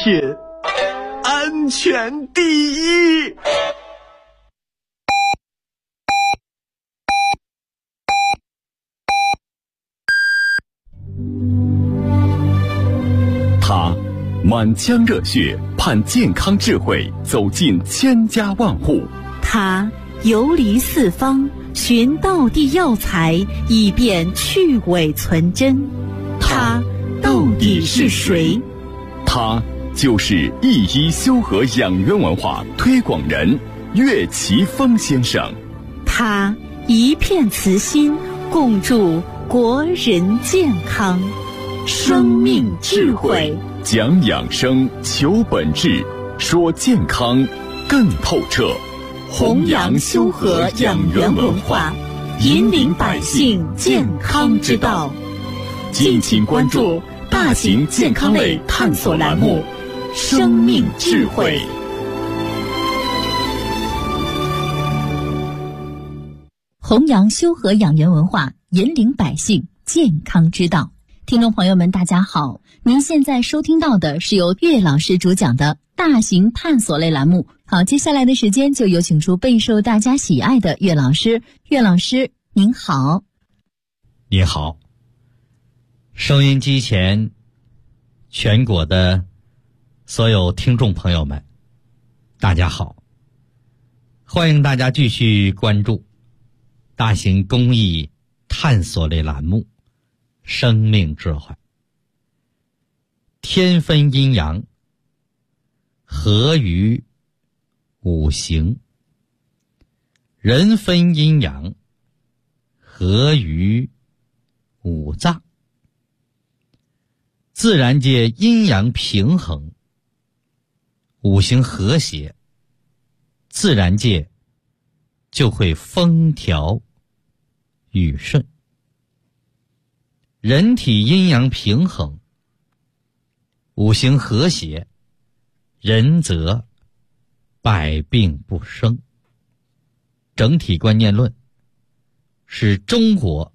品，安全第一。 他满腔热血，盼健康智慧走进千家万户。 他游离四方，寻道地药材，以便去伪存真。他到底是谁？ 他就是一医修和养元文化推广人岳奇峰先生。 他一片慈心，共筑国人健康。生命智慧， 讲养生，求本质，说健康更透彻。 弘扬修和养元文化，引领百姓健康之道。敬请关注大型健康类探索栏目《生命智慧》。弘扬修和养元文化，引领百姓健康之道。听众朋友们，大家好，您现在收听到的是由岳老师主讲的大型探索类栏目。好，接下来的时间就有请出备受大家喜爱的岳老师。岳老师您好。 你好，收音机前全国的所有听众朋友们，大家好，欢迎大家继续关注大型公益探索类栏目生命智慧。天分阴阳，合于五行；人分阴阳，合于五脏。自然界阴阳平衡，五行和谐，自然界就会风调雨顺。人体阴阳平衡，五行和谐，人则百病不生。整体观念论是中国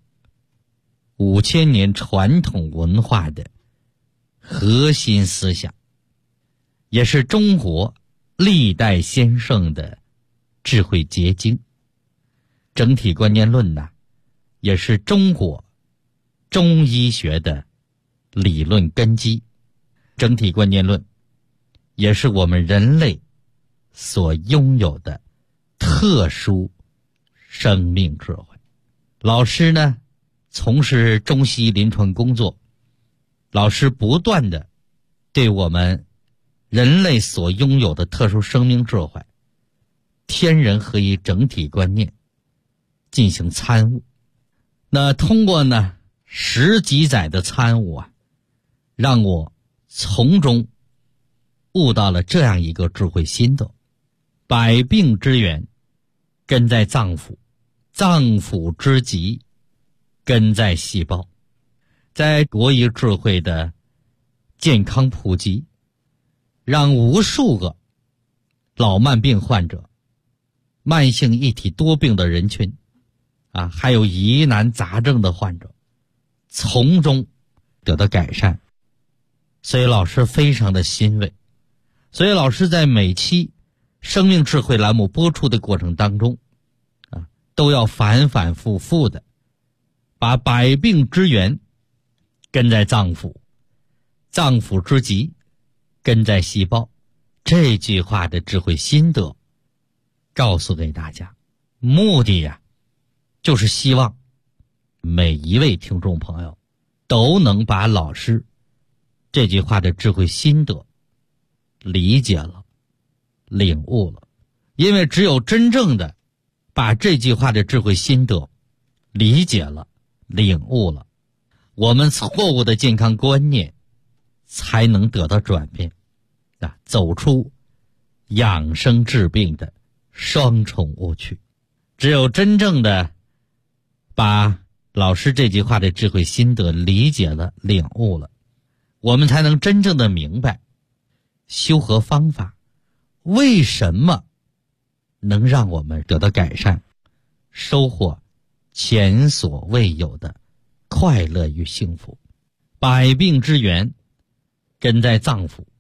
5000年传统文化的核心思想，也是中国历代先圣的智慧结晶。整体观念论呢，也是中国中医学的理论根基。整体观念论也是我们人类所拥有的特殊生命智慧。老师呢，从事中西医临床工作，老师不断的对我们人类所拥有的特殊生命智慧、天人合一整体观念进行参悟。那通过呢10几载的参悟啊，让我从中悟到了这样一个智慧心得：百病之源根在脏腑，脏腑之疾根在细胞。在国医智慧的健康普及，让无数个老慢病患者、慢性一体多病的人群还有疑难杂症的患者从中得到改善。所以老师非常的欣慰。所以老师在每期生命智慧栏目播出的过程当中都要反反复复的把百病之源根在脏腑，脏腑之疾根在细胞这句话的智慧心得告诉给大家。目的就是希望每一位听众朋友都能把老师这句话的智慧心得理解了，领悟了。因为只有真正的把这句话的智慧心得理解了，领悟了，我们错误的健康观念才能得到转变走出养生治病的双重误区。只有真正的把老师这句话的智慧心得理解了，领悟了，我们才能真正的明白修和方法为什么能让我们得到改善，收获前所未有的快乐与幸福。百病之源根在脏腑，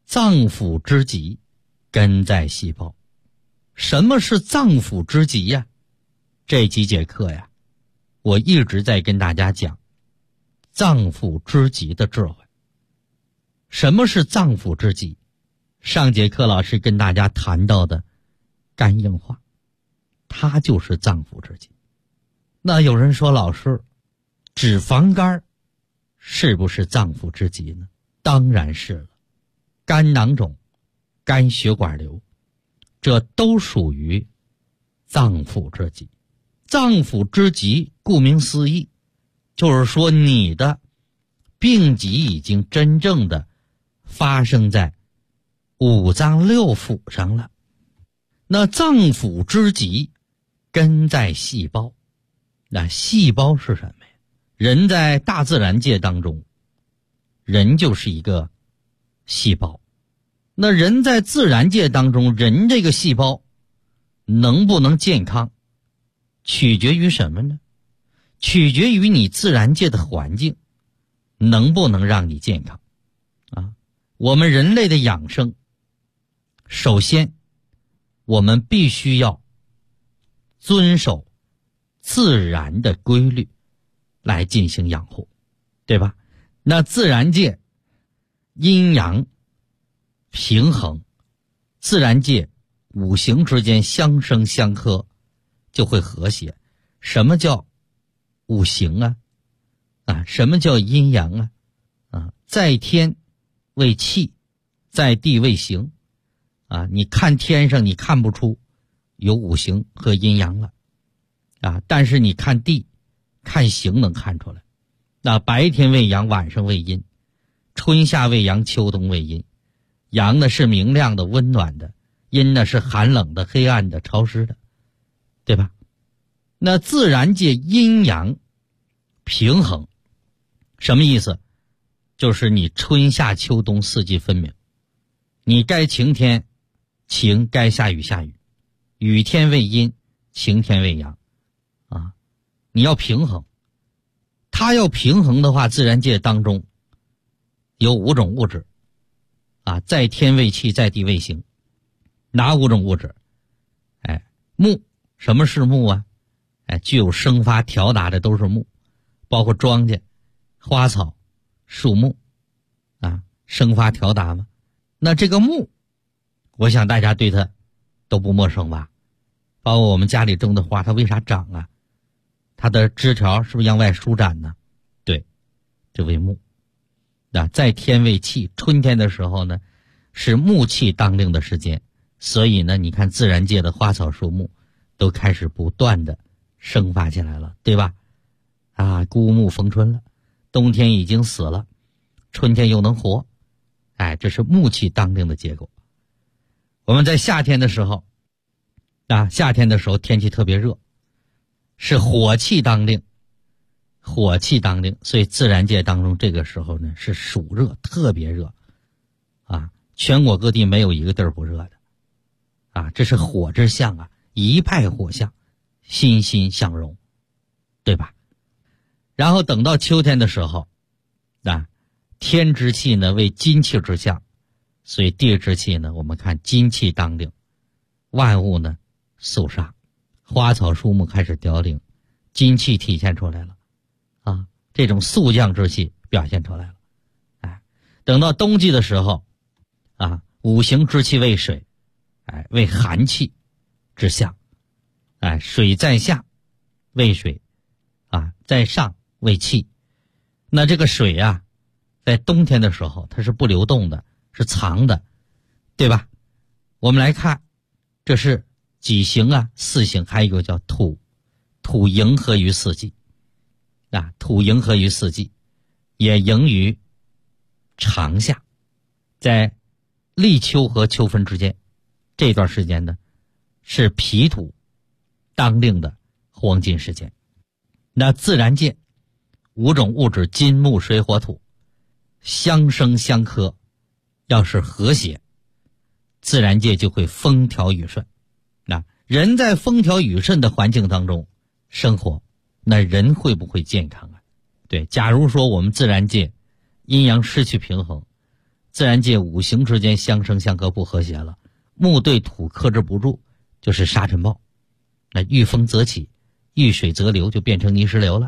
脏腑之疾，根在细胞。什么是脏腑之疾呀？这几节课呀，我一直在跟大家讲脏腑之疾的智慧。什么是脏腑之疾？上节课老师跟大家谈到的肝硬化，它就是脏腑之疾。那有人说，老师，脂肪肝是不是脏腑之疾呢？当然是了。肝囊肿、肝血管瘤，这都属于脏腑之疾。脏腑之疾顾名思义，就是说你的病疾已经真正的发生在五脏六腑上了。那脏腑之疾根在细胞。那细胞是什么呀？人在大自然界当中，人就是一个细胞。那人在自然界当中，人这个细胞能不能健康，取决于什么呢？取决于你自然界的环境能不能让你健康啊。我们人类的养生，首先我们必须要遵守自然的规律来进行养护，对吧？那自然界阴阳平衡，自然界五行之间相生相克，就会和谐。什么叫五行啊？什么叫阴阳啊？在天为气，在地为形啊。你看天上你看不出有五行和阴阳了啊，但是你看地看形能看出来。那白天为阳，晚上为阴，春夏为阳，秋冬为阴。阳呢是明亮的温暖的，阴呢是寒冷的黑暗的潮湿的，对吧？那自然界阴阳平衡什么意思？就是你春夏秋冬四季分明，你该晴天晴，该下雨下雨，雨天为阴，晴天为阳啊。你要平衡，它要平衡的话，自然界当中有五种物质啊，在天为气，在地为形。哪五种物质？木。什么是木啊？具有生发调达的都是木，包括庄稼、花草、树木啊，生发调达嘛。那这个木，我想大家对它都不陌生吧？包括我们家里种的花，它为啥长啊？它的枝条是不是向外舒展呢？对，这为木。在天为气，春天的时候呢，是木气当令的时间，所以呢，你看自然界的花草树木都开始不断的生发起来了，对吧？孤木逢春了，冬天已经死了，春天又能活，这是木气当令的结果。我们在夏天的时候，夏天的时候天气特别热，是火气当令。火气当令，所以自然界当中这个时候呢是暑热，特别热全国各地没有一个地儿不热的这是火之象一派火象，欣欣向荣，对吧？然后等到秋天的时候天之气呢为金气之象，所以地之气呢我们看金气当令，万物呢肃杀，花草树木开始凋零，金气体现出来了这种肃降之气表现出来了。等到冬季的时候五行之气为水，为寒气之象，水在下为水在上为气。那这个水在冬天的时候它是不流动的，是藏的，对吧？我们来看，这是几行四行，还有一个叫土，土迎合于四季土迎合于四季，也迎于长夏，在立秋和秋分之间，这段时间呢是脾土当令的黄金时间。那自然界五种物质金木水火土相生相克，要是和谐，自然界就会风调雨顺。人在风调雨顺的环境当中生活，那人会不会健康对，假如说我们自然界阴阳失去平衡， 自然界五行之间相生相克不和谐了，木对土克制不住，就是沙尘暴。那遇风则起，遇水则流，就变成泥石流了，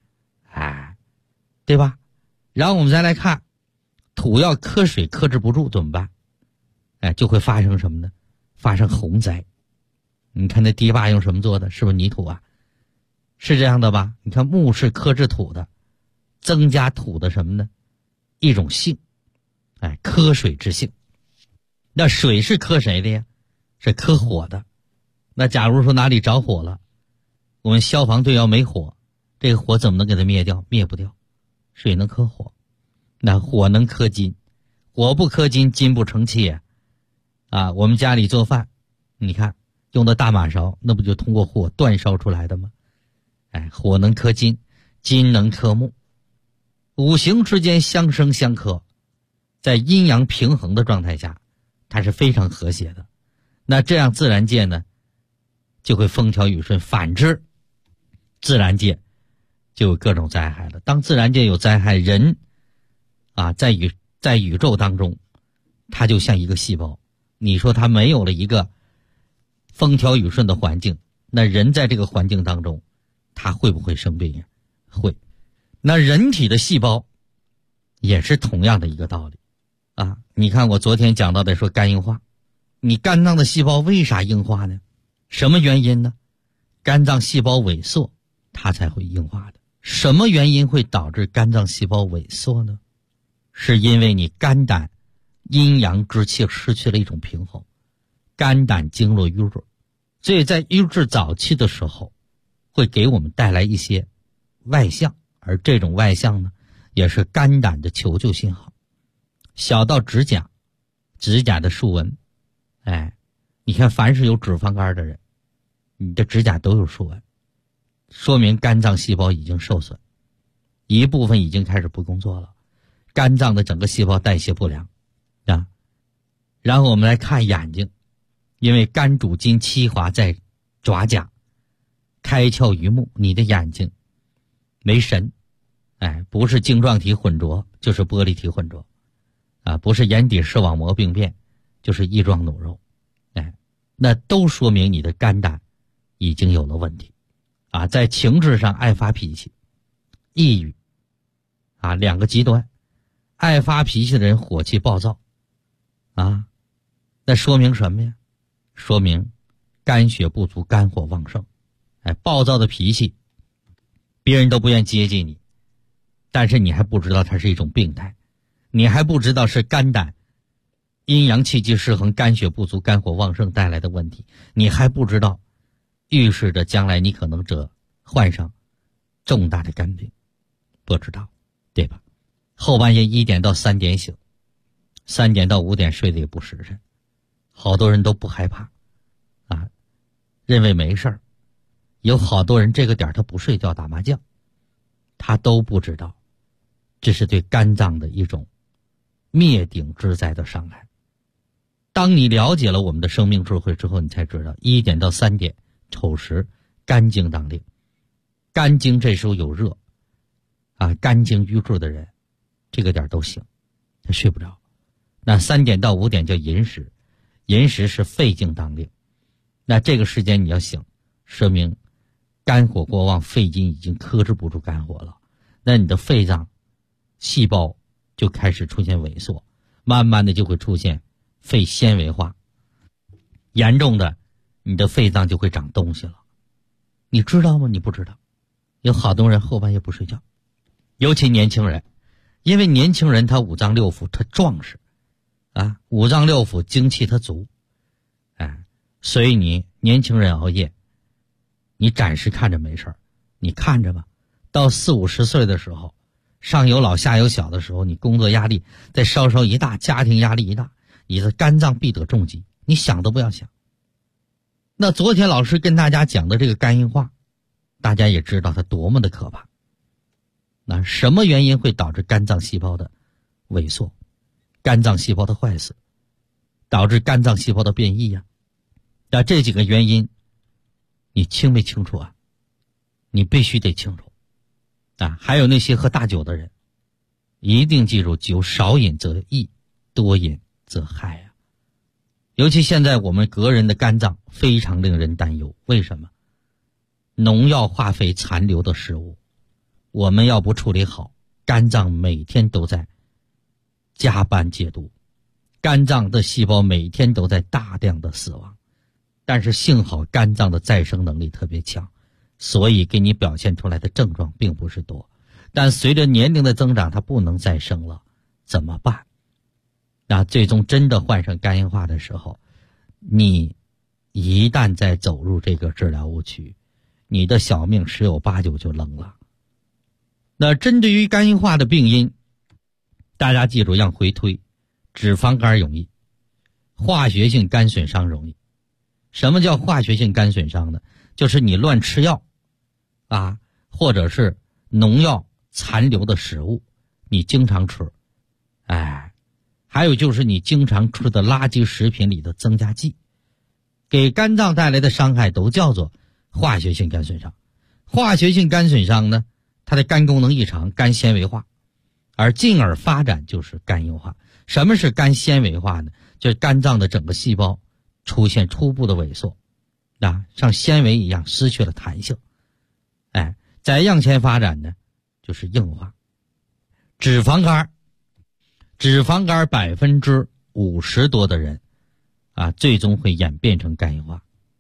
对吧？然后我们再来看，土要克水克制不住怎么办？就会发生什么呢？发生洪灾。你看那堤坝用什么做的？是不是泥土啊？是这样的吧？你看木是克制土的，增加土的什么呢？一种性，克水之性。那水是克谁的呀？是克火的。那假如说哪里着火了，我们消防队要没火，这个火怎么能给它灭掉？灭不掉。水能克火，那火能克金，火不克金，金不成器我们家里做饭，你看用的大马勺，那不就通过火煅烧出来的吗？火能克金，金能克木，五行之间相生相克，在阴阳平衡的状态下，它是非常和谐的。那这样自然界呢就会风调雨顺，反之自然界就有各种灾害了。当自然界有灾害，人在宇宙当中，它就像一个细胞。你说它没有了一个风调雨顺的环境，那人在这个环境当中，他会不会生病呀？会。那人体的细胞也是同样的一个道理你看我昨天讲到的说肝硬化，你肝脏的细胞为啥硬化呢？什么原因呢？肝脏细胞萎缩，它才会硬化的。什么原因会导致肝脏细胞萎缩呢？是因为你肝胆阴阳之气失去了一种平衡，肝胆经络瘀滞，所以在瘀滞早期的时候会给我们带来一些外象，而这种外象呢也是肝胆的求救信号。小到指甲的竖纹，你看凡是有脂肪肝的人，你的指甲都有竖纹，说明肝脏细胞已经受损，一部分已经开始不工作了，肝脏的整个细胞代谢不良然后我们来看眼睛，因为肝主筋，气华在爪甲，开窍于目，你的眼睛没神，不是晶状体混浊就是玻璃体混浊不是眼底视网膜病变就是翼状脓肉，那都说明你的肝胆已经有了问题在情志上爱发脾气，抑郁两个极端。爱发脾气的人火气暴躁那说明什么呀？说明肝血不足，肝火旺盛。暴躁的脾气别人都不愿接近你，但是你还不知道它是一种病态，你还不知道是肝胆阴阳气机失衡，肝血不足，肝火旺盛带来的问题，你还不知道预示着将来你可能患上重大的肝病，不知道对吧？后半夜1点到3点醒，3点到5点睡得也不实辰，好多人都不害怕认为没事儿。有好多人这个点他不睡觉打麻将，他都不知道这是对肝脏的一种灭顶之灾的伤害。当你了解了我们的生命智慧之后，你才知道1点到3点丑时肝经当令，肝经这时候有热肝经瘀滞的人这个点都醒，他睡不着。那3点到5点叫寅时，寅时是肺经当令，那这个时间你要醒，说明肝火过旺，肺经已经克制不住肝火了，那你的肺脏细胞就开始出现萎缩，慢慢的就会出现肺纤维化，严重的你的肺脏就会长东西了。你知道吗？你不知道。有好多人后半夜不睡觉，尤其年轻人，因为年轻人他五脏六腑他壮实五脏六腑精气他足所以你年轻人熬夜，你暂时看着没事儿，你看着吧，到40、50岁的时候，上有老下有小的时候，你工作压力再稍稍一大，家庭压力一大，你的肝脏必得重击，你想都不要想。那昨天老师跟大家讲的这个肝硬化，大家也知道它多么的可怕。那什么原因会导致肝脏细胞的萎缩，肝脏细胞的坏死，导致肝脏细胞的变异那这几个原因你清没清楚你必须得清楚还有那些喝大酒的人，一定记住，酒少饮则益多饮则害啊。尤其现在我们国人的肝脏非常令人担忧，为什么？农药化肥残留的食物，我们要不处理好，肝脏每天都在加班解毒，肝脏的细胞每天都在大量的死亡。但是幸好肝脏的再生能力特别强，所以给你表现出来的症状并不是多。但随着年龄的增长，它不能再生了，怎么办？那最终真的患上肝硬化的时候，你一旦再走入这个治疗误区，你的小命十有八九就扔了。那针对于肝硬化的病因，大家记住要回推，脂肪肝容易，化学性肝损伤容易。什么叫化学性肝损伤呢？就是你乱吃药啊，或者是农药残留的食物你经常吃，还有就是你经常吃的垃圾食品里的增加剂，给肝脏带来的伤害都叫做化学性肝损伤。化学性肝损伤呢，它的肝功能异常，肝纤维化，而进而发展就是肝硬化。什么是肝纤维化呢？就是肝脏的整个细胞出现初步的萎缩，像纤维一样失去了弹性。再向前发展呢，就是硬化。脂肪肝50%多的人最终会演变成肝硬化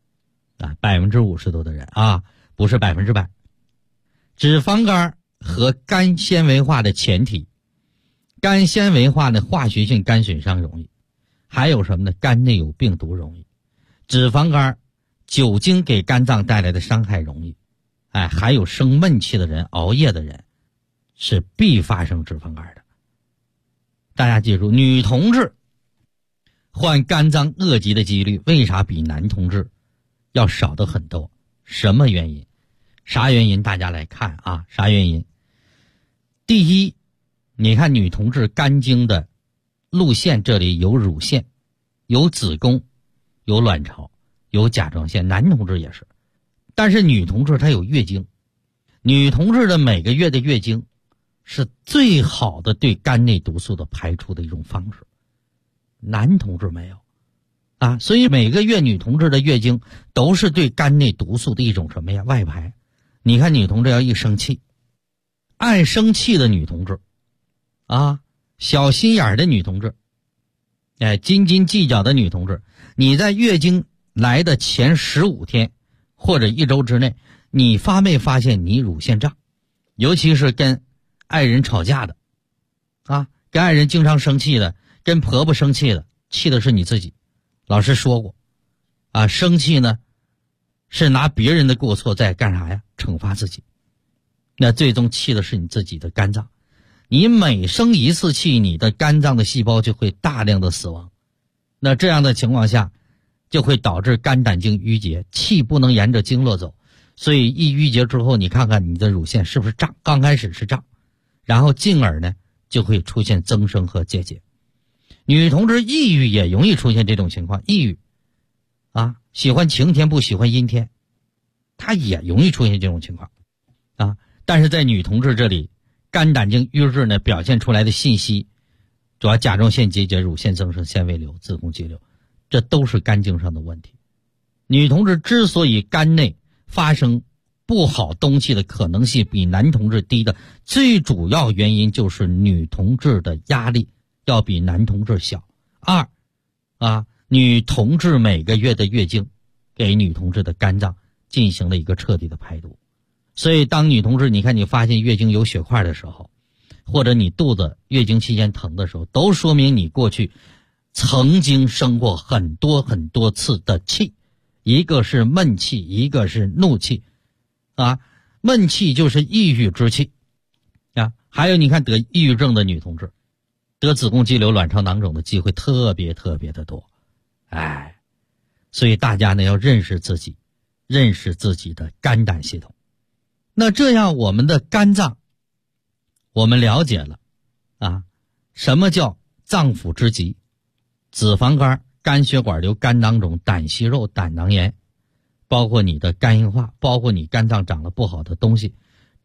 ，50%多的人不是100%。脂肪肝和肝纤维化的前提，肝纤维化的化学性肝损伤容易，还有什么呢？肝内有病毒容易。脂肪肝酒精给肝脏带来的伤害容易，还有生闷气的人、熬夜的人是必发生脂肪肝的。大家记住，女同志患肝脏恶疾的几率为啥比男同志要少得很多？什么原因？啥原因？大家来看啥原因？第一，你看女同志肝经的路线，这里有乳腺，有子宫，有卵巢，有甲状腺，男同志也是。但是女同志她有月经，女同志的每个月的月经是最好的对肝内毒素的排出的一种方式，男同志没有所以每个月女同志的月经都是对肝内毒素的一种什么呀？外排。你看女同志要一生气，爱生气的女同志小心眼的女同志，斤斤计较的女同志，你在月经来的前15天或者1周之内，你发没发现你乳腺胀？尤其是跟爱人吵架的跟爱人经常生气的，跟婆婆生气的，气的是你自己。老师说过生气呢是拿别人的过错在干啥呀？惩罚自己。那最终气的是你自己的肝脏。你每生一次气，你的肝脏的细胞就会大量的死亡。那这样的情况下就会导致肝胆经淤结，气不能沿着经络走，所以一淤结之后，你看看你的乳腺是不是胀？刚开始是胀，然后进而呢就会出现增生和结节。女同志抑郁也容易出现这种情况，抑郁喜欢晴天不喜欢阴天，她也容易出现这种情况但是在女同志这里，肝胆经瘀滞呢表现出来的信息，主要甲状腺结节、乳腺增生、纤维瘤、子宫肌瘤，这都是肝经上的问题。女同志之所以肝内发生不好东西的可能性比男同志低的最主要原因就是女同志的压力要比男同志小。女同志每个月的月经给女同志的肝脏进行了一个彻底的排毒。所以当女同志你看你发现月经有血块的时候，或者你肚子月经期间疼的时候，都说明你过去曾经生过很多很多次的气，一个是闷气，一个是怒气闷气就是抑郁之气还有你看得抑郁症的女同志得子宫肌瘤、卵巢囊肿的机会特别特别的多。所以大家呢要认识自己，认识自己的肝胆系统。那这样我们的肝脏我们了解了什么叫脏腑之疾，脂肪肝、肝血管瘤、肝囊肿、胆息肉、胆囊炎，包括你的肝硬化，包括你肝脏长了不好的东西，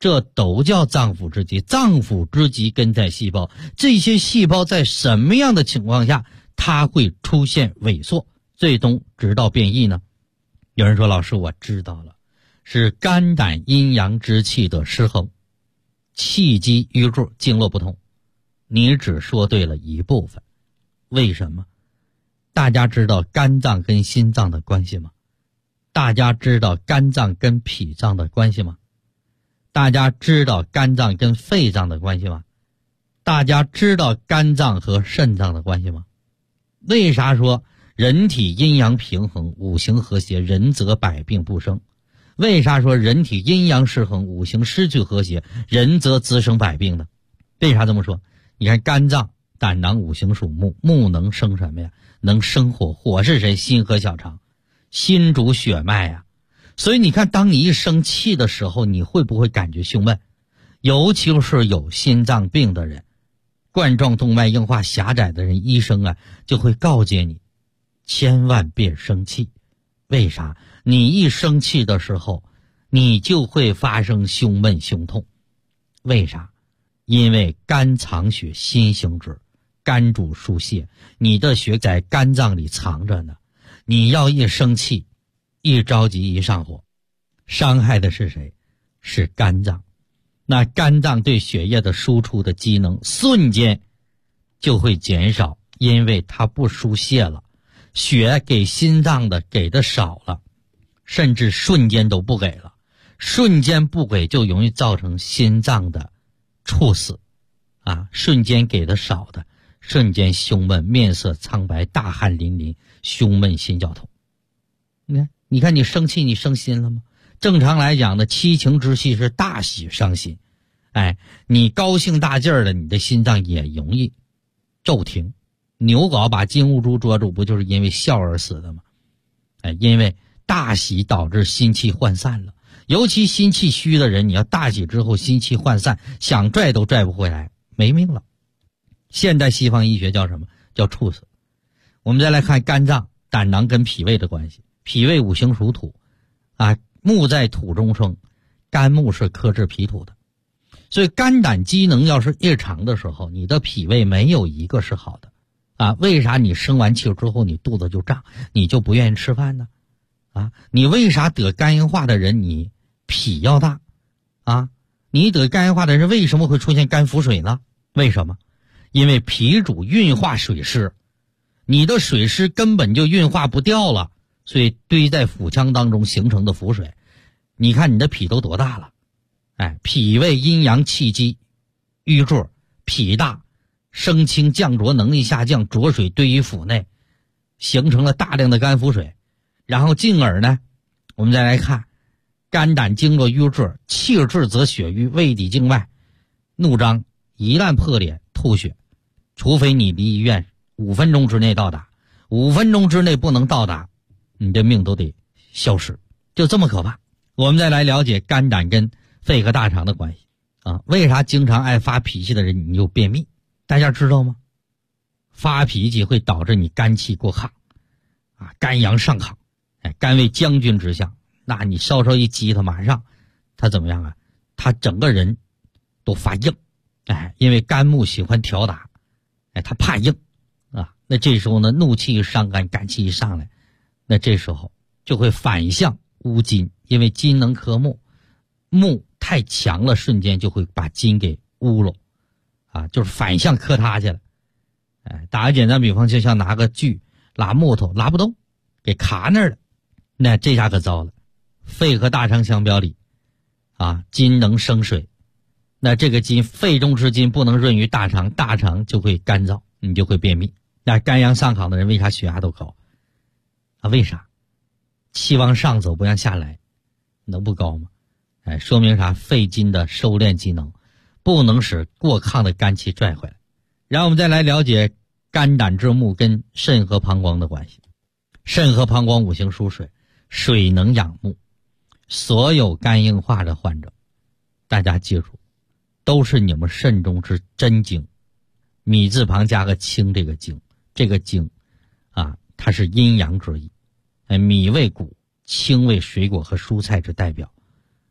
这都叫脏腑之疾。脏腑之疾根在细胞，这些细胞在什么样的情况下它会出现萎缩，最终直到变异呢？有人说，老师我知道了，是肝胆阴阳之气的失衡，气机瘀滞，经络不通。你只说对了一部分。为什么？大家知道肝脏跟心脏的关系吗？大家知道肝脏跟脾脏的关系吗？大家知道肝脏跟肺脏的关系吗？大家知道肝脏和肾脏的关系吗？为啥说人体阴阳平衡，五行和谐，人则百病不生？为啥说人体阴阳失衡，五行失去和谐，人则滋生百病呢？为啥这么说？你看肝脏、胆囊五行属木，木能生什么呀？能生火，火是谁？心和小肠。心主血脉呀，所以你看，当你一生气的时候，你会不会感觉胸闷？尤其是有心脏病的人，冠状动脉硬化狭窄的人，医生啊就会告诫你，千万别生气。为啥？你一生气的时候，你就会发生胸闷、胸痛。为啥？因为肝藏血，心行止，肝主疏泄，你的血在肝脏里藏着呢。你要一生气，一着急，一上火，伤害的是谁？是肝脏。那肝脏对血液的输出的机能瞬间就会减少，因为它不输泄了，血给心脏的给的少了，甚至瞬间都不给了。瞬间不给就容易造成心脏的猝死啊！瞬间给的少的，瞬间胸闷，面色苍白，大汗淋漓，胸闷心绞痛。你看你生气，你伤心了吗？正常来讲呢，七情之气是大喜伤心。你高兴大劲儿的，你的心脏也容易骤停。牛皋把金兀术捉住，不就是因为笑而死的吗？因为大喜导致心气涣散了。尤其心气虚的人，你要大喜之后心气涣散，想拽都拽不回来，没命了。现代西方医学叫什么？叫猝死。我们再来看肝脏、胆囊跟脾胃的关系。脾胃五行属土啊，木在土中生，肝木是克制脾土的。所以肝胆机能要是异常的时候，你的脾胃没有一个是好的啊。为啥你生完气之后你肚子就胀，你就不愿意吃饭呢？啊，你为啥得肝硬化的人你脾要大啊？你得肝硬化的人为什么会出现肝腹水呢？为什么？因为脾主运化水湿，你的水湿根本就运化不掉了，所以堆在腹腔当中形成的腹水。你看你的脾都多大了？脾胃阴阳气机瘀滞，脾大，升清降浊能力下降，浊水堆于腹内，形成了大量的肝腹水。然后进而呢，我们再来看肝胆经络瘀滞，气滞则血瘀，胃底静脉怒张，一旦破裂吐血，除非你离医院5分钟之内到达，5分钟之内不能到达，你的命都得消失，就这么可怕。我们再来了解肝胆跟肺和大肠的关系啊。为啥经常爱发脾气的人你就便秘？大家知道吗？发脾气会导致你肝气过亢啊，肝阳上亢，肝为将军之象，那你稍稍一激他，马上他怎么样啊？他整个人都发硬，因为肝木喜欢调打，他怕硬啊。那这时候呢，怒气一上肝，肝气一上来，那这时候就会反向污金，因为金能克木，木太强了，瞬间就会把金给污了啊，就是反向克他去了。打个简单比方，就像拿个锯拉木头，拉不动，给卡那儿了，那这下可糟了。肺和大肠相表里啊，金能生水，那这个金，肺中之金不能润于大肠，大肠就会干燥，你就会便秘。那肝阳上亢的人为啥血压都高啊？为啥？气往上走不让下来，能不高吗？说明啥？肺金的收敛机能不能使过亢的肝气拽回来。然后我们再来了解肝胆之木跟肾和膀胱的关系。肾和膀胱五行属水，水能养木。所有肝硬化的患者，大家记住，都是你们肾中之真精，米字旁加个清，这个精，这个精啊，它是阴阳之意。米为谷，清为水果和蔬菜之代表。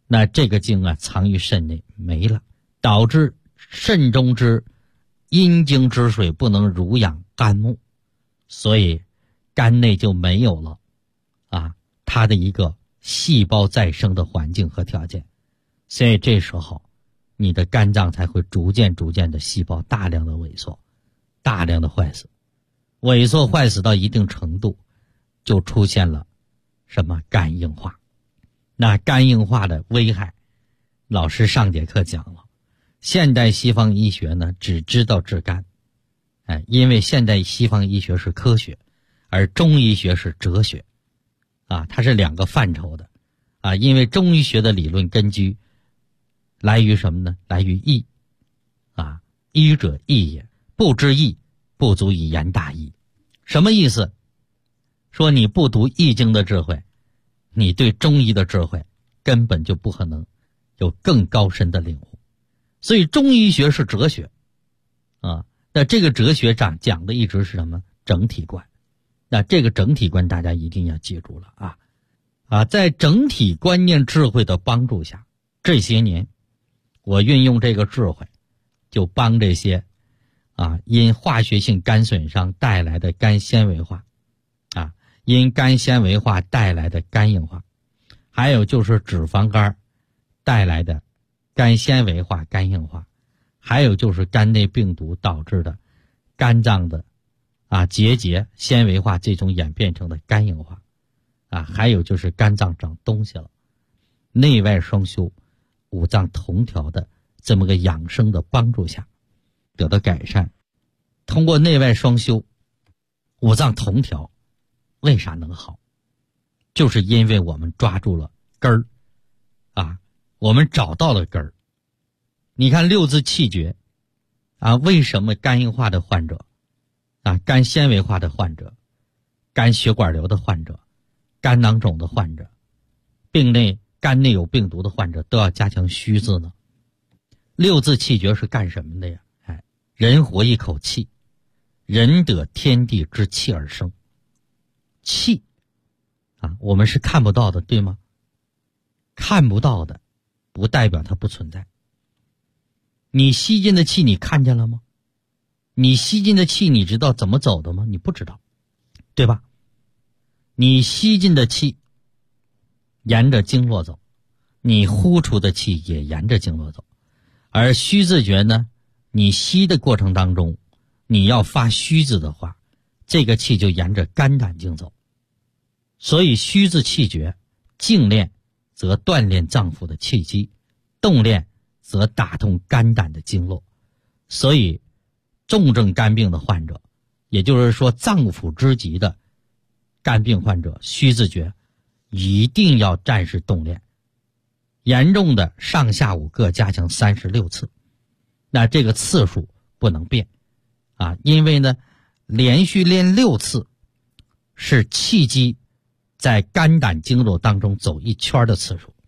那这个精啊藏于肾内没了，导致肾中之阴经之水不能濡养肝木，所以肝内就没有了它的一个细胞再生的环境和条件，所以这时候你的肝脏才会逐渐的细胞大量的萎缩，大量的坏死，萎缩坏死到一定程度，就出现了什么肝硬化。那肝硬化的危害，老师上节课讲了。现代西方医学呢，只知道治肝，因为现代西方医学是科学，而中医学是哲学，它是两个范畴的，因为中医学的理论根据来于什么呢？来于义，医者义也，不知义，不足以言大义。什么意思？说你不读易经的智慧，你对中医的智慧根本就不可能有更高深的领悟。所以中医学是哲学那这个哲学讲的一直是什么？整体观。那这个整体观大家一定要记住了在整体观念智慧的帮助下，这些年我运用这个智慧，就帮这些因化学性肝损伤带来的肝纤维化因肝纤维化带来的肝硬化，还有就是脂肪肝带来的肝纤维化、肝硬化，还有就是肝内病毒导致的肝脏的结节纤维化，这种演变成的肝硬化还有就是肝脏长东西了，内外双修、五脏同调的这么个养生的帮助下得到改善。通过内外双修、五脏同调，为啥能好？就是因为我们抓住了根儿我们找到了根儿。你看六字气诀为什么肝硬化的患者肝纤维化的患者、肝血管瘤的患者、肝囊肿的患者、肝内有病毒的患者都要加强虚字呢？六字气诀是干什么的呀？人活一口气，人得天地之气而生。气我们是看不到的，对吗？看不到的不代表它不存在。你吸进的气你看见了吗？你吸进的气你知道怎么走的吗？你不知道，对吧？你吸进的气沿着经络走，你呼出的气也沿着经络走。而虚字诀呢，你吸的过程当中，你要发虚字的话，这个气就沿着肝胆经走。所以虚字气诀，静练则锻炼脏腑的气机，动练则打通肝胆的经络。所以重症肝病的患者，也就是说脏腑之疾的肝病患者，虚字诀一定要战士动练，严重的上下午各加强36次。那这个次数不能变因为呢连续练6次是气机在肝胆经络当中走一圈的次数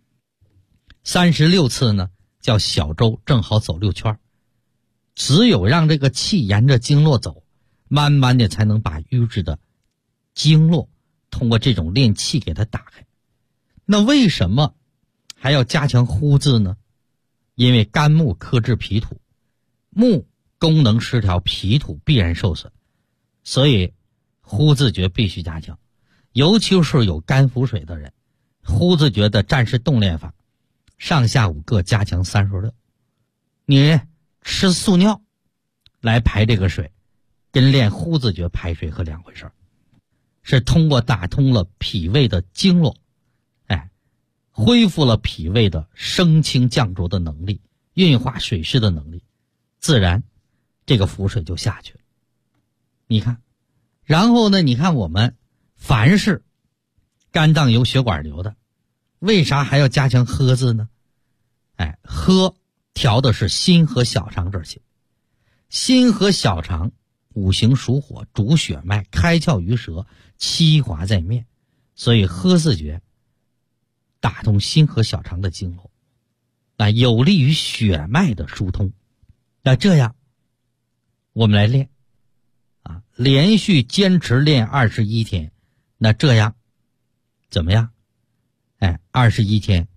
，36次呢叫小周，正好走6圈。只有让这个气沿着经络走，慢慢的才能把瘀滞的经络通过这种练气给它打开。那为什么还要加强呼字呢？因为肝木克制脾土，木功能失调，脾土必然受损，所以呼字诀必须加强。尤其是有肝腹水的人，呼字诀的战士动练法，上下午各加强36。你吃素尿来排这个水，跟练呼字诀排水和两回事，是通过打通了脾胃的经络，恢复了脾胃的升清降浊的能力，运化水湿的能力，自然这个腹水就下去了。你看，然后呢，你看我们凡是肝脏有血管瘤的，为啥还要加强喝字呢？喝调的是心和小肠这些，心和小肠五行属火，主血脉，开窍于舌，七华在面，所以喝字诀打通心和小肠的经络，有利于血脉的疏通。那这样我们来练连续坚持练21天。那这样怎么样？21天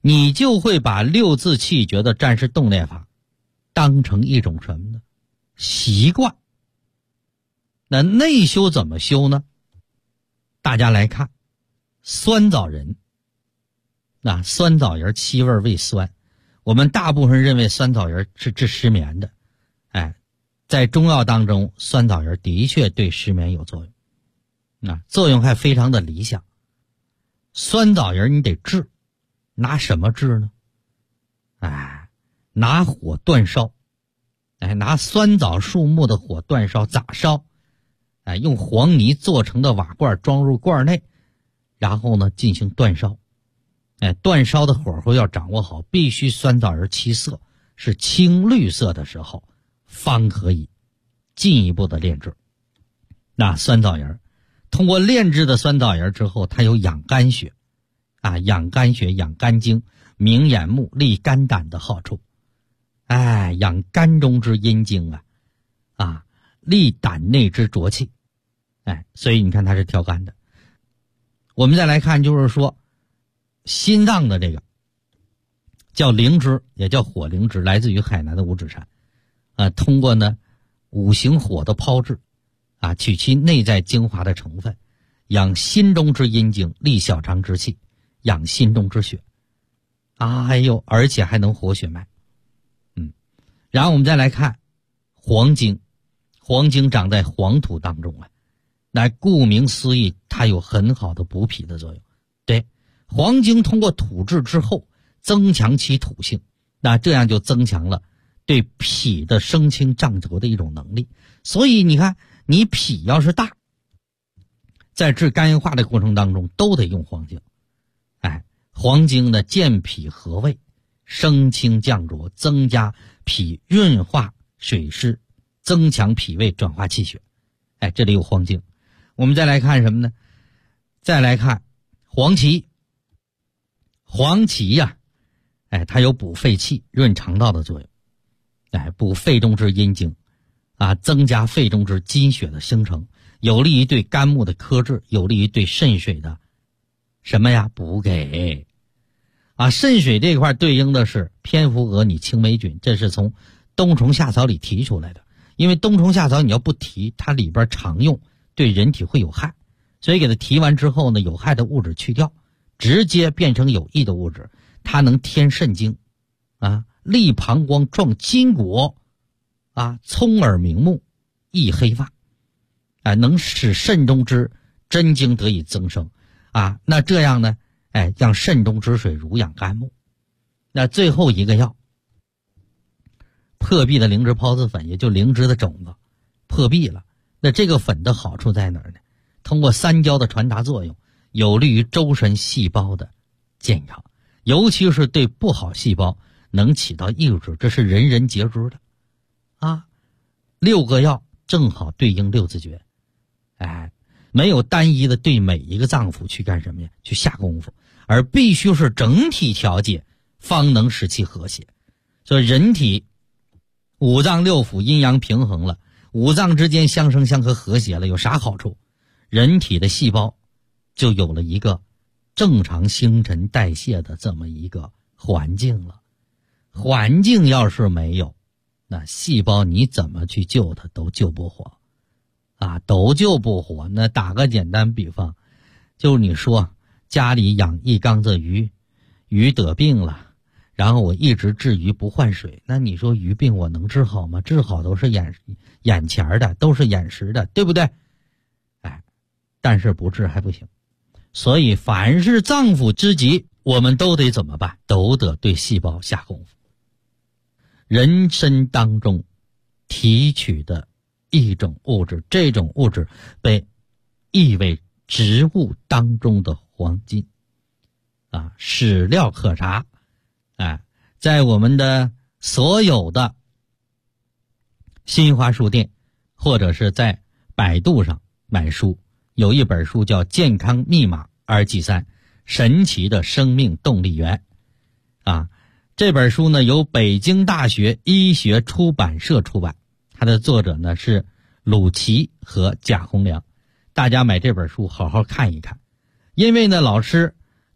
你就会把六字气绝的战士动练法当成一种什么呢？习惯。那内修怎么修呢？大家来看酸枣仁。那酸枣仁气味味酸，我们大部分认为酸枣仁是治失眠的。在中药当中，酸枣仁的确对失眠有作用，作用还非常的理想。酸枣仁你得治，拿什么治呢？拿火煅烧，拿酸枣树木的火煅烧咋烧？用黄泥做成的瓦罐装入罐内，然后呢进行煅烧。煅烧的火候要掌握好，必须酸枣仁七色是青绿色的时候，方可以进一步的炼制。那酸枣仁通过炼制的酸枣仁之后，它有养肝血养肝血、养肝经、明眼目、利肝胆的好处。养肝中之阴经利胆内之浊气。所以你看它是调肝的。我们再来看，就是说心脏的这个叫灵芝，也叫火灵芝，来自于海南的五指山。通过呢五行火的抛制取其内在精华的成分，养心中之阴经，利小肠之气，养心中之血。而且还能活血脉。然后我们再来看黄精。黄精长在黄土当中那顾名思义，它有很好的补脾的作用。对，黄精通过土制之后，增强其土性，那这样就增强了对脾的升清胀浊的一种能力。所以你看，你脾要是大，在治肝硬化的过程当中都得用黄精。黄精呢健脾和胃，升清降浊，增加脾润化水湿，增强脾胃，转化气血。这里有黄精。我们再来看什么呢？再来看黄芪。黄芪它有补肺气、润肠道的作用。补肺中之阴经增加肺中之津血的生成，有利于对肝木的克制，有利于对肾水的什么呀？补给。肾水这块对应的是蝙蝠蛾拟青霉菌，这是从冬虫夏草里提出来的。因为冬虫夏草你要不提，它里边常用，对人体会有害，所以给它提完之后呢，有害的物质去掉，直接变成有益的物质。它能添肾精利膀胱，壮筋骨聪耳明目，益黑发能使肾中之真精得以增生那这样呢让肾中之水濡养肝木。那最后一个药破壁的灵芝孢子粉，也就灵芝的种子破壁了。那这个粉的好处在哪儿呢？通过三焦的传达作用，有利于周身细胞的健康，尤其是对不好细胞能起到抑制，这是人人皆知的6个药正好对应六字诀。没有单一的对每一个脏腑去干什么呀？去下功夫，而必须是整体调节，方能使其和谐。所以人体五脏六腑阴阳平衡了，五脏之间相生相克和谐了，有啥好处？人体的细胞就有了一个正常新陈代谢的这么一个环境了。环境要是没有，那细胞你怎么去救它都救不活都救不活。那打个简单比方，就你说家里养一缸子鱼，鱼得病了，然后我一直治鱼不换水，那你说鱼病我能治好吗？治好都是眼前的，都是眼识的，对不对？但是不治还不行。所以凡是脏腑之疾，我们都得怎么办？都得对细胞下功夫。人参当中提取的一种物质，这种物质被译为植物当中的黄金史料可查。在我们的所有的新华书店或者是在百度上买书，有一本书叫《健康密码2G3：神奇的生命动力源》这本书呢由北京大学医学出版社出版，它的作者呢是鲁奇和贾洪良。大家买这本书好好看一看，因为呢老师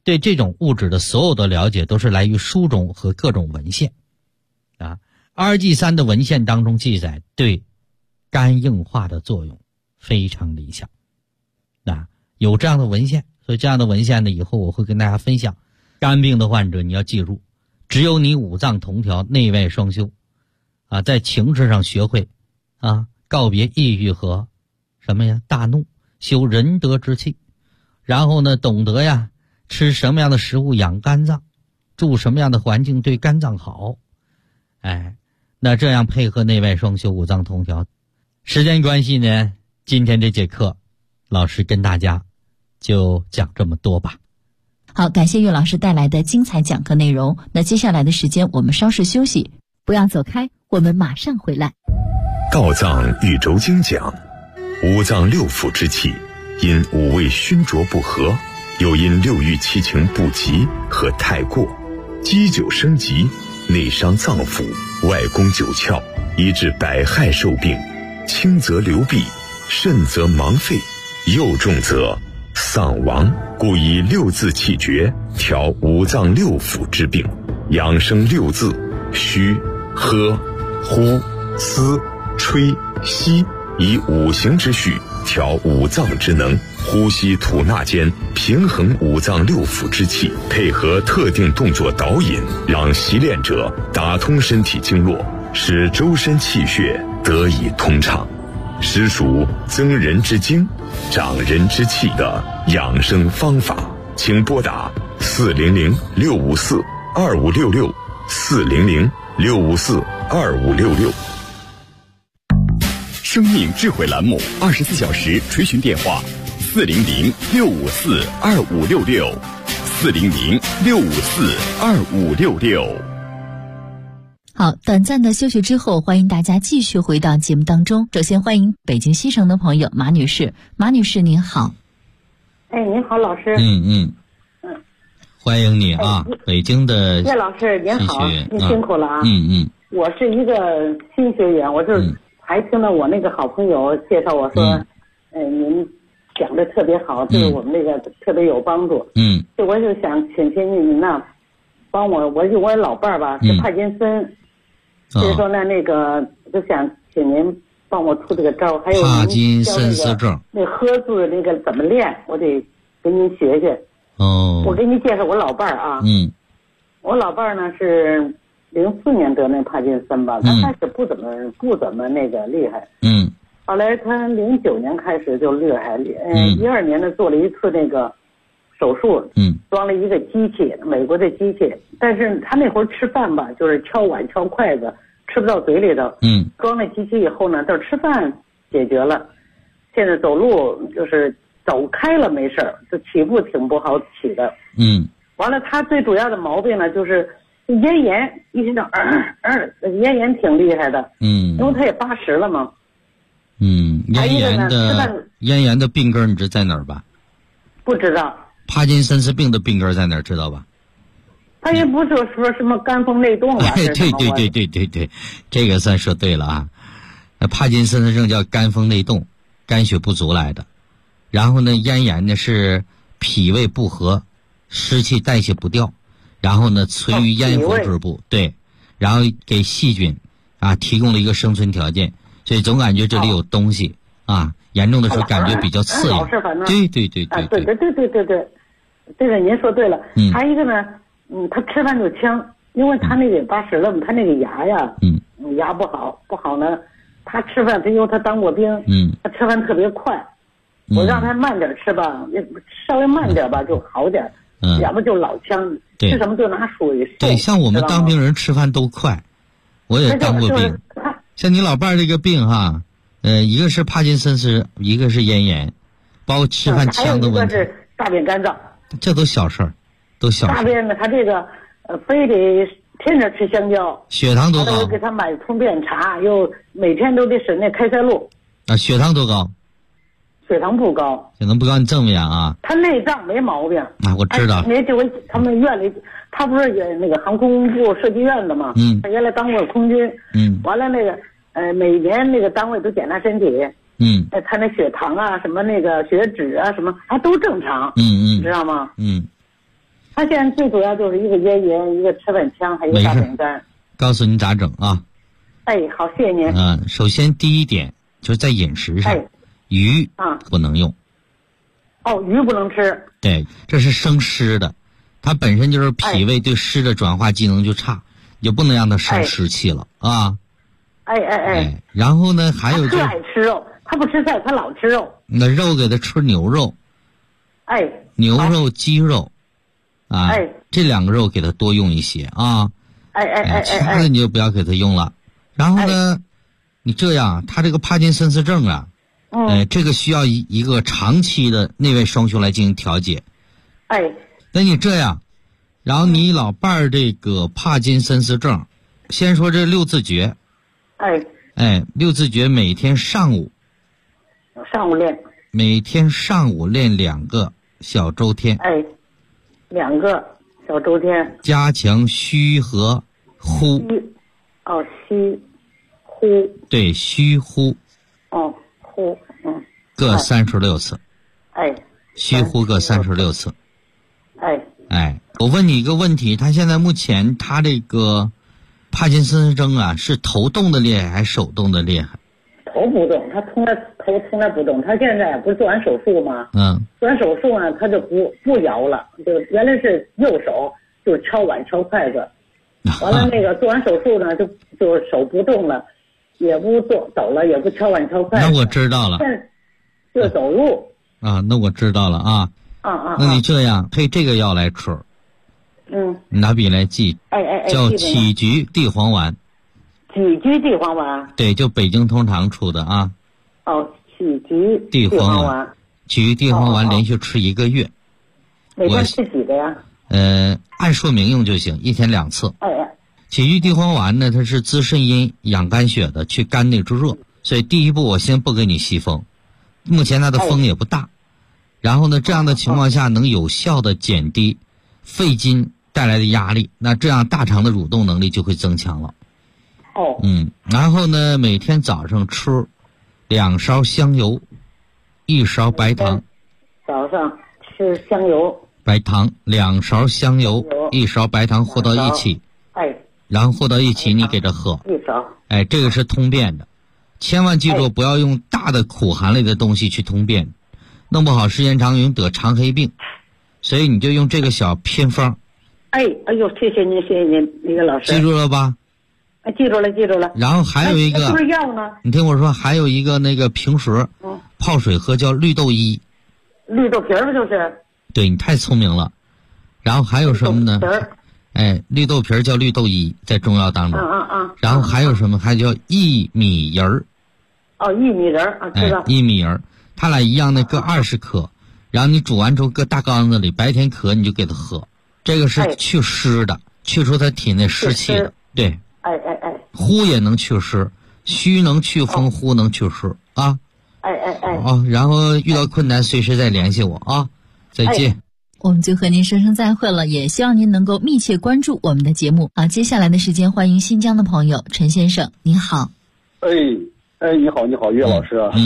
对这种物质的所有的了解都是来于书中和各种文献啊。RG3的文献当中记载对肝硬化的作用非常理想啊，有这样的文献。所以这样的文献呢，以后我会跟大家分享。肝病的患者你要记住，只有你五脏同调，内外双修啊，在情志上学会啊，告别抑郁和什么呀大怒，修仁德之气，然后呢懂得呀吃什么样的食物养肝脏，住什么样的环境对肝脏好。那这样配合内外双修，五脏同调。时间关系呢，今天这节课老师跟大家就讲这么多吧。 好，感谢岳老师带来的精彩讲课内容。那接下来的时间我们稍事休息，不要走开，我们马上回来。 道藏玉轴经讲，五脏六腑之气因五味熏浊不和，又因六欲七情不及和太过，积久生疾，内伤脏腑，外攻九窍，以致百害受病。轻则流弊，甚则盲废，又重则丧亡。故以六字气诀调五脏六腑之病，养生六字：虚、喝、呼、思、吹、吸，以五行之序调五脏之能，呼吸吐纳间平衡五脏六腑之气，配合特定动作导引，让习练者打通身体经络，使周身气血得以通畅，实属增人之精，长人之气的养生方法。请拨打400-654-2566 400-654-2566。 生命智慧栏目24小时垂询电话400-654-2566 400-654-2566。 好，短暂的休息之后，欢迎大家继续回到节目当中。首先欢迎北京西城的朋友马女士。马女士您好。 您好，老师。 欢迎你啊，北京的叶老师您好，您辛苦了啊。我是一个新学员，我就是还听到我那个好朋友介绍我说，您讲的特别好，对我们那个特别有帮助。就我就想请您呢，帮我老伴儿吧是帕金森，所以说呢那个就想请您帮我出这个招，还有帕金森氏症那喝字那个怎么练，我得跟您学学。我给你介绍我老伴儿啊。我老伴儿呢是04年得那帕金森吧，他开始不怎么那个厉害。后来他09年开始就厉害。12年呢做了一次那个手术，装了一个机器，美国的机器，但是他那会儿吃饭吧，就是敲碗敲筷子，吃不到嘴里头。装了机器以后呢，到吃饭解决了，现在走路就是走开了没事儿，就起步挺不好起的。完了他最主要的毛病呢就是咽炎，一天到咽炎挺厉害的。因为他也80了嘛。 咽炎的病根你知在哪儿吧？ 不知道。 帕金森氏病的病根在哪儿知道吧？ 他也不是说什么肝风内动吧？ 对，这个算说对了啊。帕金森氏症叫肝风内动，肝血不足来的。然后呢，咽炎呢是脾胃不和，湿气代谢不掉，然后呢存于咽喉之部，对，然后给细菌啊提供了一个生存条件，所以总感觉这里有东西啊，严重的时候感觉比较刺痒。对， 这个您说对了。还一个呢，他吃饭就呛，因为他那个80了嘛，他那个牙呀，牙不好呢，他吃饭因为他当过兵，他吃饭特别快。我让他慢点吃吧，稍微慢点吧就好点，要不就老呛，吃什么就拿水。 对，像我们当兵人吃饭都快，我也当过兵。像你老伴儿这个病哈，一个是帕金森氏，一个是咽炎，包括吃饭呛的问题。 还有一个是大便干燥， 这都小事儿， 大便呢，他这个非得天天吃香蕉， 血糖多高？ 我给他买通便茶，又每天都得审那开塞露。 血糖多高？ 血糖不高， 血糖不高，你正面啊？ 他内脏没毛病啊，我知道。 那就他们院里，他不是也那个航空部设计院的嘛？他原来当过空军。完了那个每年那个单位都检查身体。他那血糖啊，什么那个血脂啊，什么都正常。知道吗？ 他现在最主要就是一个咽炎，一个吃饭呛，还有一个大便干。 告诉你咋整啊？ 哎，好，谢谢您。 首先第一点就是在饮食上，鱼不能用。 哦，鱼不能吃。 对，这是生湿的，它本身就是脾胃对湿的转化机能就差，你就不能让它生湿气了啊。然后呢，还有他特爱吃肉，他不吃菜，他老吃肉。 那肉给他吃牛肉。牛肉、鸡肉，这2个肉给他多用一些啊。其他的你就不要给他用了。然后呢，你这样，他这个帕金森氏症啊，这个需要一个长期的内外双修来进行调节。那你这样，然后你老伴儿这个帕金森氏症，先说这6字诀。6字诀每天上午练。 每天上午练2个小周天。 2个小周天。 加强虚和呼。 虚呼。 对，虚呼。 呼。 各36次。虚呼各36次。我问你一个问题，他现在目前他这个帕金森氏症啊，是头动的厉害还是手动的厉害？ 头不动，他头从来不动。他现在不是做完手术吗？做完手术呢，他就不摇了，就原来是右手就敲碗敲筷子，完了那个做完手术呢，就手不动了，也不走了，也不敲碗敲筷子。 那我知道了。 就走路。 那我知道了啊。那你这样配这个药来吃。你拿笔来记。叫杞菊地黄丸。 杞菊地黄丸。 对，就北京通常出的啊。 杞菊地黄丸。 杞菊地黄丸连续吃1个月。 每天吃几个呀？ 按说明用就行，1天2次。杞菊地黄丸呢，它是滋肾阴、养肝血的，去肝内之热。所以第一步我先不给你吸风，目前它的风也不大。然后呢，这样的情况下能有效的减低肺经带来的压力，那这样大肠的蠕动能力就会增强了。然后呢，每天早上吃2勺香油，1勺白糖。 早上吃香油。 白糖2勺香油，1勺白糖和到一起。然后和到一起你给它喝。 1勺。 这个是通便的，千万记住不要用大的苦寒类的东西去通便，弄不好时间长容易得肠黑病，所以你就用这个小偏方。 谢谢您，李老师。 记住了吧？ 记住了。 然后还有一个， 是不是药呢？ 你听我说，还有一个那个平时泡水喝叫绿豆衣。 绿豆皮儿不就是？ 对，你太聪明了。然后还有什么呢？绿豆皮儿叫绿豆衣，在中药当中。然后还有什么？还叫薏米仁儿。 薏米仁儿知道。 薏米仁儿，它俩一样的，各20克。然后你煮完之后搁大缸子里，白天渴你就给它喝。这个是去湿的，去除它体内湿气的。对。呼也能祛湿，虚能祛风，呼能祛湿啊。然后遇到困难随时再联系我啊。再见。 我们就和您说声再会了，也希望您能够密切关注我们的节目。接下来的时间欢迎新疆的朋友陈先生，你好。 你好，岳老师啊。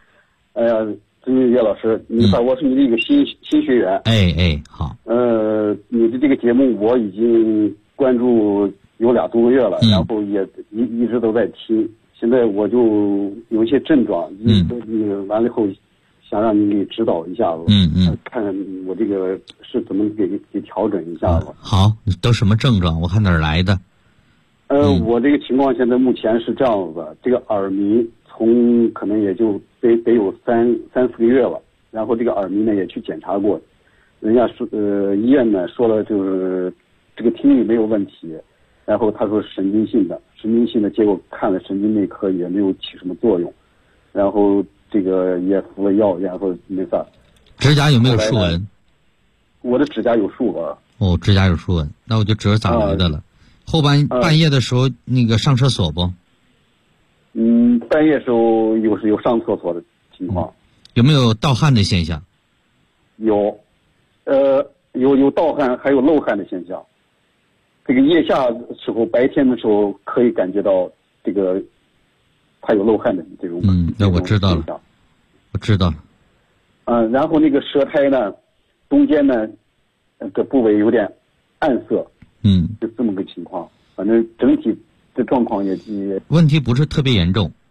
岳老师，你好，我是你的一个新学员。 好。 你的这个节目我已经关注有2多个月了，然后也一直都在听。现在我就有一些症状，完了以后想让你给指导一下子。看看我这个是怎么给调整一下子。 好，你都什么症状？我看哪儿来的？ 我这个情况现在目前是这样子的，这个耳鸣从可能也就得有3-4个月了，然后这个耳鸣呢也去检查过，人家说医院呢说了就是这个听力没有问题，然后他说是神经性的，结果看了神经内科也没有起什么作用，然后这个也服了药，然后没事。 指甲有没有竖纹？ 我的指甲有竖纹。 指甲有竖纹，那我就知道咋来的了。后半夜的时候那个上厕所不？ 半夜时候有上厕所的情况。 有没有盗汗的现象？ 有盗汗，还有漏汗的现象。这个腋下时候，白天的时候可以感觉到这个它有漏汗的这种。 那我知道了。然后那个舌苔呢，中间呢的部位有点暗色，就这么个情况。反正整体的状况也问题不是特别严重，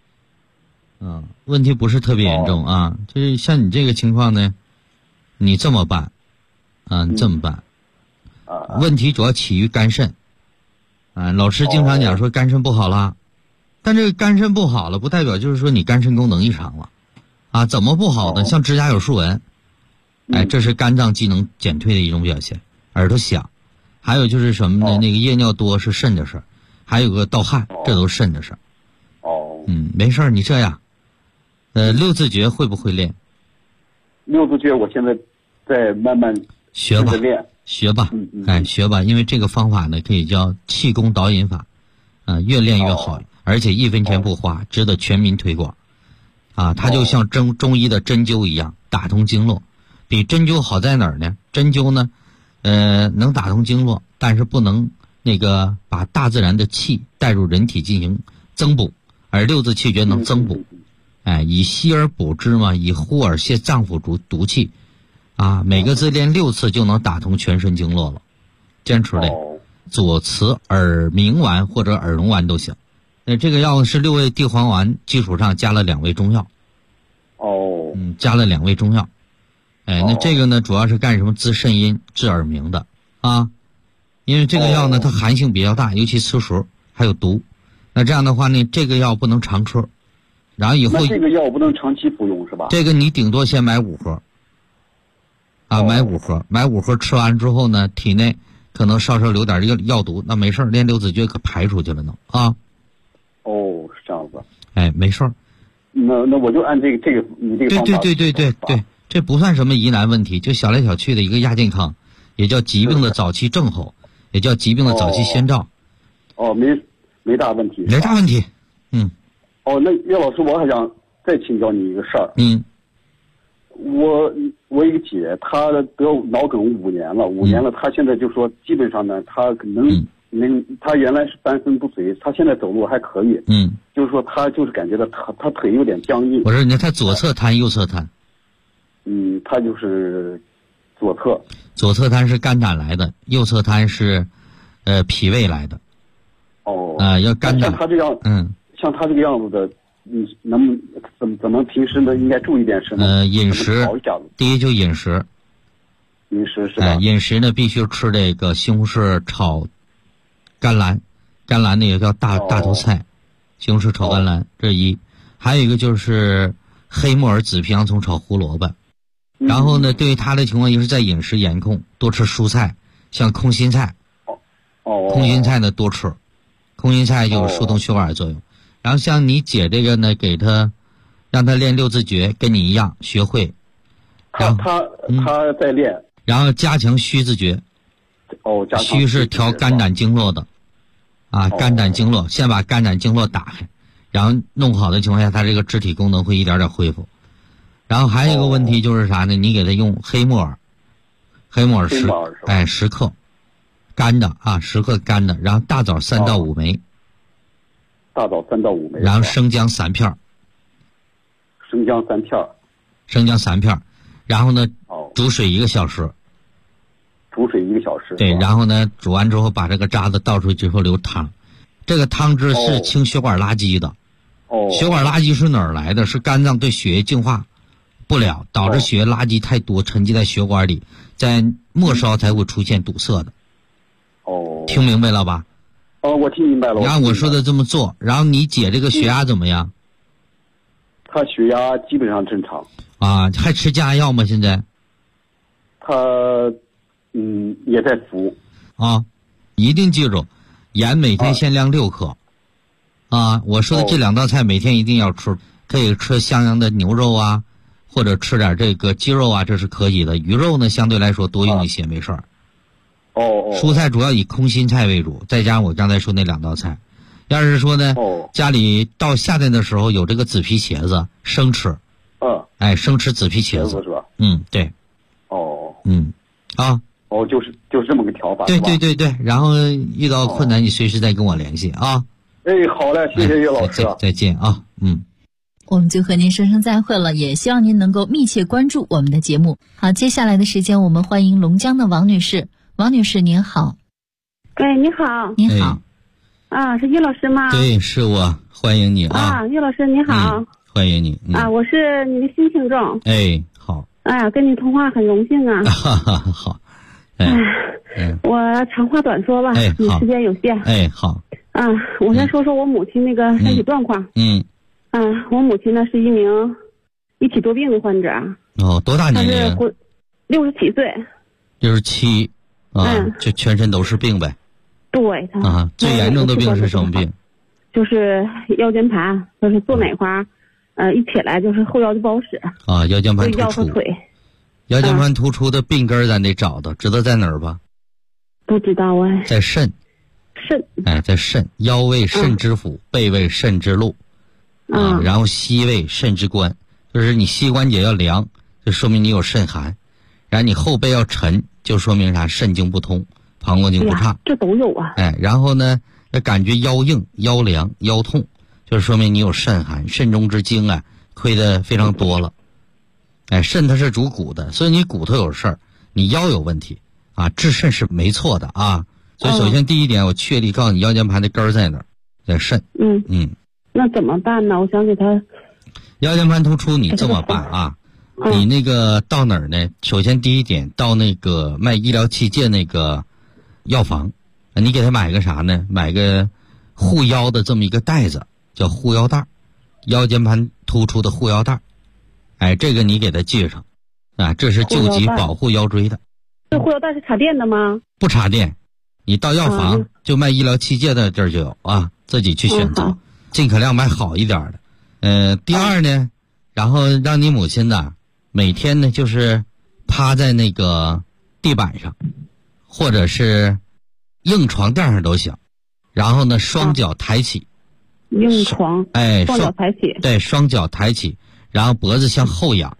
问题不是特别严重啊。就是像你这个情况呢，你这么办，你这么办，问题主要起于肝肾，老师经常讲说肝肾不好了，但这个肝肾不好了，不代表就是说你肝肾功能异常了，怎么不好呢？像指甲有竖纹，这是肝脏机能减退的一种表现，耳朵响，还有就是什么呢？那个夜尿多是肾的事儿，还有个盗汗，这都是肾的事儿。没事儿，你这样，六字诀会不会练？ 六字诀我现在在慢慢学吧，学吧，学吧，因为这个方法呢可以叫气功导引法，越练越好，而且1分钱不花，值得全民推广。它就像中医的针灸一样，打通经络。比针灸好在哪儿呢？针灸呢，能打通经络，但是不能把大自然的气带入人体进行增补，而六字气诀能增补。以息而补之嘛，以呼而泻脏腑毒气。每个字练6次就能打通全身经络了。坚持练，左慈耳鸣丸或者耳聋丸都行。这个药是6味地黄丸基础上加了2味中药。加了2味中药。那这个呢，主要是干什么？滋肾阴、治耳鸣的因为这个药呢，它寒性比较大，尤其吃熟还有毒。那这样的话呢，这个药不能常吃，然后以后那这个药不能长期服用是吧？ 这个你顶多先买5盒，买5盒吃完之后呢，体内可能稍留点这个药毒，那没事，练六字诀可排出去了呢是这样子。 没事。 那我就按这个你这个方法。 对，这不算什么疑难问题，就小来小去的一个亚健康，也叫疾病的早期症候，也叫疾病的早期先兆。 没大问题。 没大问题。 那岳老师，我还想再请教你一个事儿。我一个姐，她得脑梗5年了，她现在就说基本上呢，她可能她原来是半身不遂，她现在走路还可以。就是说她就是感觉到她腿有点僵硬。 我说她左侧瘫右侧瘫。 她就是左侧。 左侧瘫是肝胆来的，右侧瘫是脾胃来的。要肝胆。 像她这样，像她这个样子的，怎么平时呢应该注意点什么？ 饮食。第一就饮食。 饮食是吧？ 饮食呢必须吃这个西红柿炒甘蓝，甘蓝呢也叫大头菜，西红柿炒甘蓝，这是一。还有一个就是黑木耳、紫皮洋葱炒胡萝卜。然后呢，对于他的情况也是在饮食严控，多吃蔬菜，像空心菜。空心菜呢多吃，空心菜就有疏通血管的作用。然后像你姐这个呢，让她练六字诀，跟你一样学会。 她在练。 然后加强虚字诀。虚是调肝胆经络的。肝胆经络，先把肝胆经络打开，然后弄好的情况下，她这个肢体功能会一点点恢复。然后还有一个问题就是啥呢？你给他用黑木耳10克，干的10克干的，然后大枣3到5枚，然后生姜3片，然后呢，煮水1个小时，对，然后呢，煮完之后把这个渣子倒出去之后留汤，这个汤汁是清血管垃圾的，血管垃圾是哪儿来的？是肝脏对血液净化不了，导致血液垃圾太多沉积在血管里，在末梢才会出现堵塞的。听明白了吧？ 我听明白了。 你按我说的这么做，然后你姐这个血压怎么样？ 她血压基本上正常。 还吃降压药吗？现在？ 她也在服。 一定记住，盐每天限量6克。我说的这2道菜每天一定要吃，可以吃襄阳的牛肉或者吃点这个鸡肉这是可以的。鱼肉呢相对来说多用一些，没事儿。蔬菜主要以空心菜为主，再加上我刚才说那2道菜。要是说呢，家里到夏天的时候有这个紫皮茄子生吃。生吃紫皮茄子是吧？ 对。 就是这么个调法。 对。然后遇到困难你随时再跟我联系。 好嘞，谢谢岳老师。 再见。 我们就和您说声再会了，也希望您能够密切关注我们的节目。好，接下来的时间我们欢迎龙江的王女士。王女士您好。 哎，你好。 你好。 啊，是叶老师吗？ 对，是我，欢迎你啊。 叶老师你好。 欢迎你。 我是你的新听众。 哎，好。 哎呀，跟你通话很荣幸啊。 好。 我长话短说吧，你时间有限。 哎，好。 我先说说我母亲那个身体状况。我母亲呢是一名一体多病的患者。 多大年龄 ？67岁。 67就全身都是病呗。 对。 最严重的病是什么病？ 就是腰间盘，就是坐哪块一起来就是后腰就不好使。 腰间盘突出。 腰和腿。 腰间盘突出的病根咱得找到，知道在哪儿吧？ 不知道啊。 在肾。在肾，腰位肾之府，背位肾之路。然后膝位肾之关，就是你膝关节要凉，就说明你有肾寒；然后你后背要沉，就说明啥？肾经不通，膀胱经不畅。 这都有啊。 然后呢，感觉腰硬、腰凉、腰痛，就是说明你有肾寒，肾中之精亏得非常多了。肾它是主骨的，所以你骨头有事儿，你腰有问题治肾是没错的啊。所以首先第一点，我确立告诉你腰间盘的根儿在哪儿，在肾。 那怎么办呢？我想给他腰间盘突出，你这么办你那个到哪儿呢？首先第一点，到那个卖医疗器械那个药房，你给他买个啥呢？买个护腰的这么一个带子，叫护腰带，腰间盘突出的护腰带。这个你给他系上这是救急保护腰椎的。 这护腰带是插电的吗？ 不插电，你到药房就卖医疗器械的这儿就有自己去选择，尽可量买好一点的。第二呢，然后让你母亲呢每天呢就是趴在那个地板上，或者是硬床垫上都行，然后呢双脚抬起。 硬床。双脚抬起。 对，双脚抬起，然后脖子向后仰，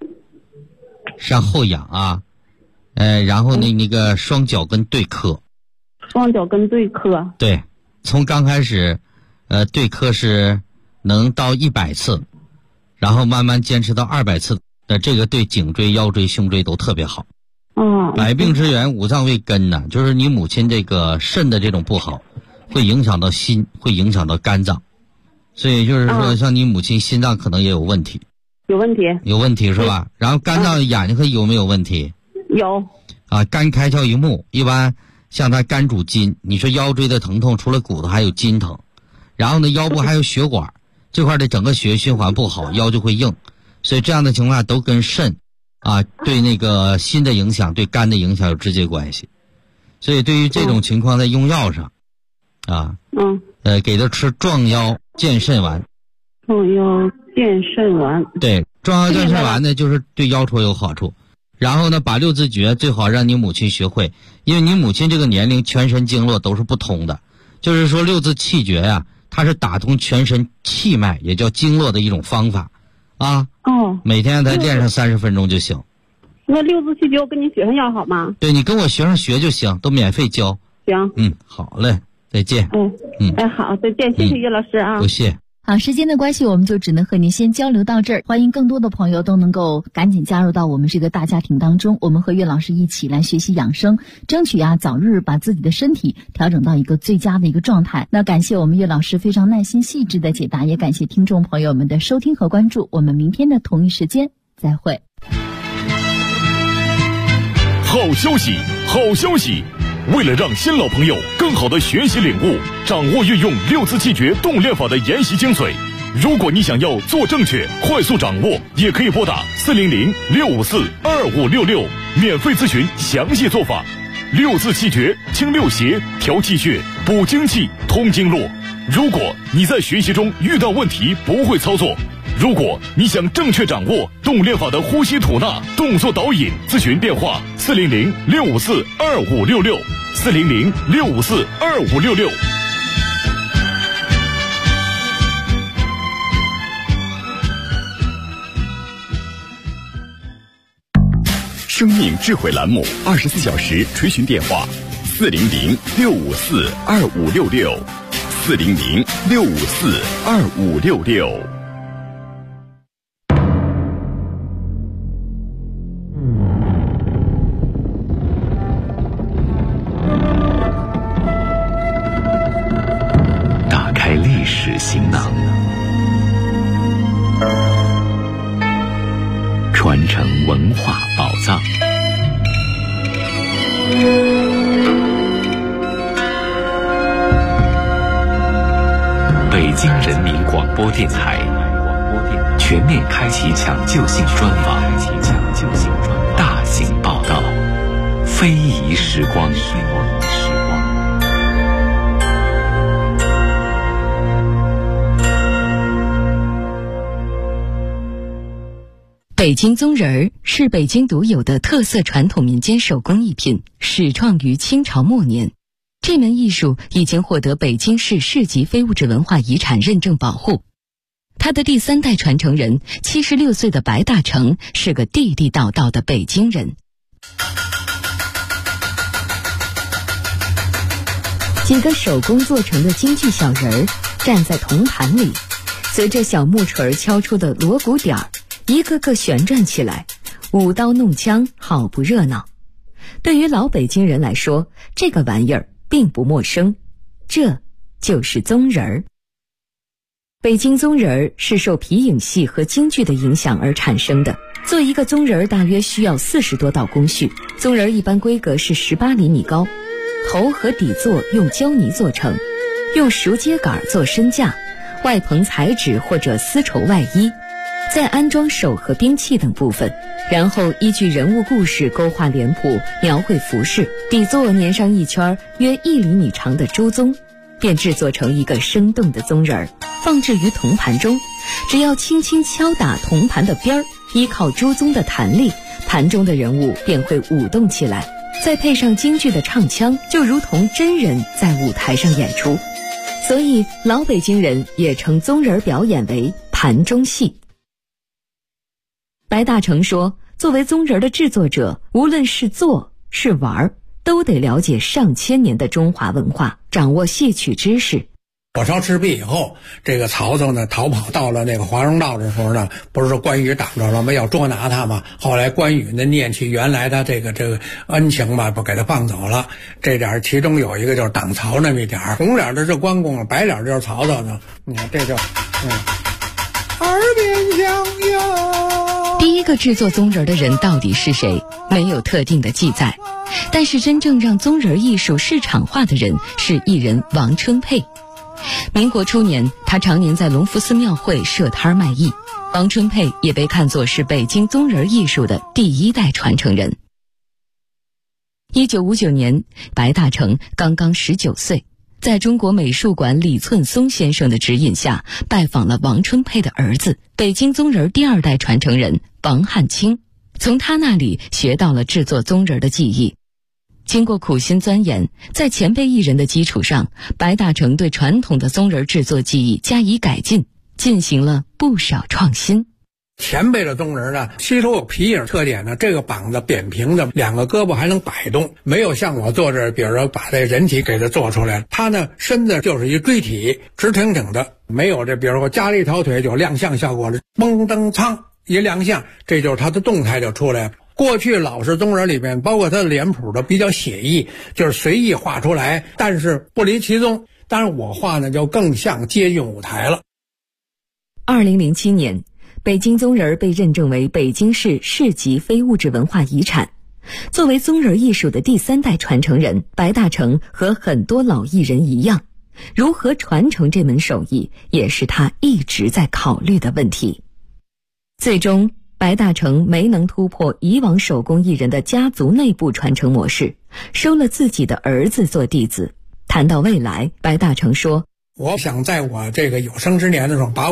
然后那个双脚跟对磕。 双脚跟对磕。 对，从刚开始对磕是能到100次，然后慢慢坚持到200次的，这个对颈椎、腰椎、胸椎都特别好。百病之源五脏为根呢，就是你母亲这个肾的这种不好，会影响到心，会影响到肝脏，所以就是说像你母亲心脏可能也有问题。有问题是吧？然后肝脏、眼睛有没有问题？ 有。 肝开窍于目，一般像他肝主筋，你说腰椎的疼痛除了骨头还有筋疼，然后呢腰部还有血管，这块的整个血液循环不好，腰就会硬，所以这样的情况下都跟肾对那个心的影响，对肝的影响有直接关系。所以对于这种情况在用药上给他吃壮腰健肾丸。 壮腰健肾丸。 对，壮腰健肾丸呢就是对腰戳有好处。然后呢，把6字诀最好让你母亲学会，因为你母亲这个年龄全身经络都是不通的，就是说6字气诀它是打通全身气脉，也叫经络的一种方法每天让他练上30分钟就行。 那6字气诀我跟你学上要好吗？ 对，你跟我学上学就行，都免费教。 行。 好嘞，再见。 好，再见，谢谢叶老师不谢。 好，时间的关系，我们就只能和您先交流到这儿。欢迎更多的朋友都能够赶紧加入到我们这个大家庭当中，我们和岳老师一起来学习养生，争取早日把自己的身体调整到一个最佳的一个状态。那感谢我们岳老师非常耐心细致的解答，也感谢听众朋友们的收听和关注。我们明天的同一时间再会。 好消息，好消息！为了让新老朋友更好的学习领悟，掌握运用6字气诀动练法的研习精髓，如果你想要做正确、快速掌握，也可以拨打400-654-2566，免费咨询详细做法。6字气诀清六邪、调气血、补精气、通经络。如果你在学习中遇到问题不会操作，如果你想正确掌握动练法的呼吸吐纳、动作导引，咨询电话400-654-2566，400-654-2566。 生命智慧栏目24小时垂询电话400-654-2566，400-654-2566。 北京人民广播电台全面开启抢救性专访，大型报道，非遗时光。 北京宗人儿是北京独有的特色传统民间手工艺品，始创于清朝末年。这门艺术已经获得北京市市级非物质文化遗产认证保护。他的第3代传承人76岁的白大成是个地地道道的北京人。几个手工做成的京剧小人儿站在铜盘里，随着小木锤敲出的锣鼓点儿，一个个旋转起来，舞刀弄枪，好不热闹。对于老北京人来说，这个玩意儿并不陌生，这就是宗人儿。北京宗人儿是受皮影戏和京剧的影响而产生的。做一个宗人儿大约需要40多道工序，宗人儿一般规格是18厘米高，头和底座用胶泥做成，用熟秸秆做身架，外棚彩纸或者丝绸外衣，再安装手和兵器等部分，然后依据人物故事勾画脸谱，描绘服饰，底座粘上一圈约1厘米长的朱宗，便制作成一个生动的宗人儿，放置于铜盘中。只要轻轻敲打铜盘的边儿，依靠朱宗的弹力，盘中的人物便会舞动起来，再配上京剧的唱腔，就如同真人在舞台上演出。所以老北京人也称宗人表演为盘中戏。白大成说，作为宗人的制作者，无论是做是玩，都得了解上千年的中华文化，掌握戏曲知识。 火烧赤壁以后，这个曹操呢逃跑到了那个华容道的时候呢，不是说关羽挡着了吗？要捉拿他嘛。后来关羽呢念起原来他这个恩情吧，不给他放走了。这点其中有一个就是挡曹那么一点，红脸的是关公，白脸就是曹操呢。你看这就耳边响哟。 第一个制作宗人的人到底是谁？没有特定的记载。但是真正让宗人艺术市场化的人是艺人王春佩。民国初年，他常年在隆福寺庙会设摊卖艺。王春佩也被看作是北京宗人艺术的第1代传承人。1959年，白大成刚刚19岁，在中国美术馆李寸松先生的指引下，拜访了王春佩的儿子，北京宗人第2代传承人王汉卿，从他那里学到了制作宗人的技艺。经过苦心钻研，在前辈艺人的基础上，白大成对传统的宗人制作技艺加以改进，进行了不少创新。 前辈的宗人呢，吸收有皮影特点呢，这个膀子扁平的，2个胳膊还能摆动，没有像我做这，比如说把这人体给它做出来，他呢身子就是一锥体，直挺挺的，没有这比如说加了一条腿就亮相效果了，嘣噔噌一亮相，这就是他的动态就出来了。过去老式宗人里面，包括他的脸谱的比较写意，就是随意画出来，但是不离其宗。当然我画呢就更像接近舞台了。 2007年，北京宗人被认证为北京市市级非物质文化遗产。作为宗人艺术的第3代传承人，白大成和很多老艺人一样，如何传承这门手艺，也是他一直在考虑的问题。最终白大成没能突破以往手工艺人的家族内部传承模式，收了自己的儿子做弟子。谈到未来，白大成说， 我想在我这个有生之年的时候，把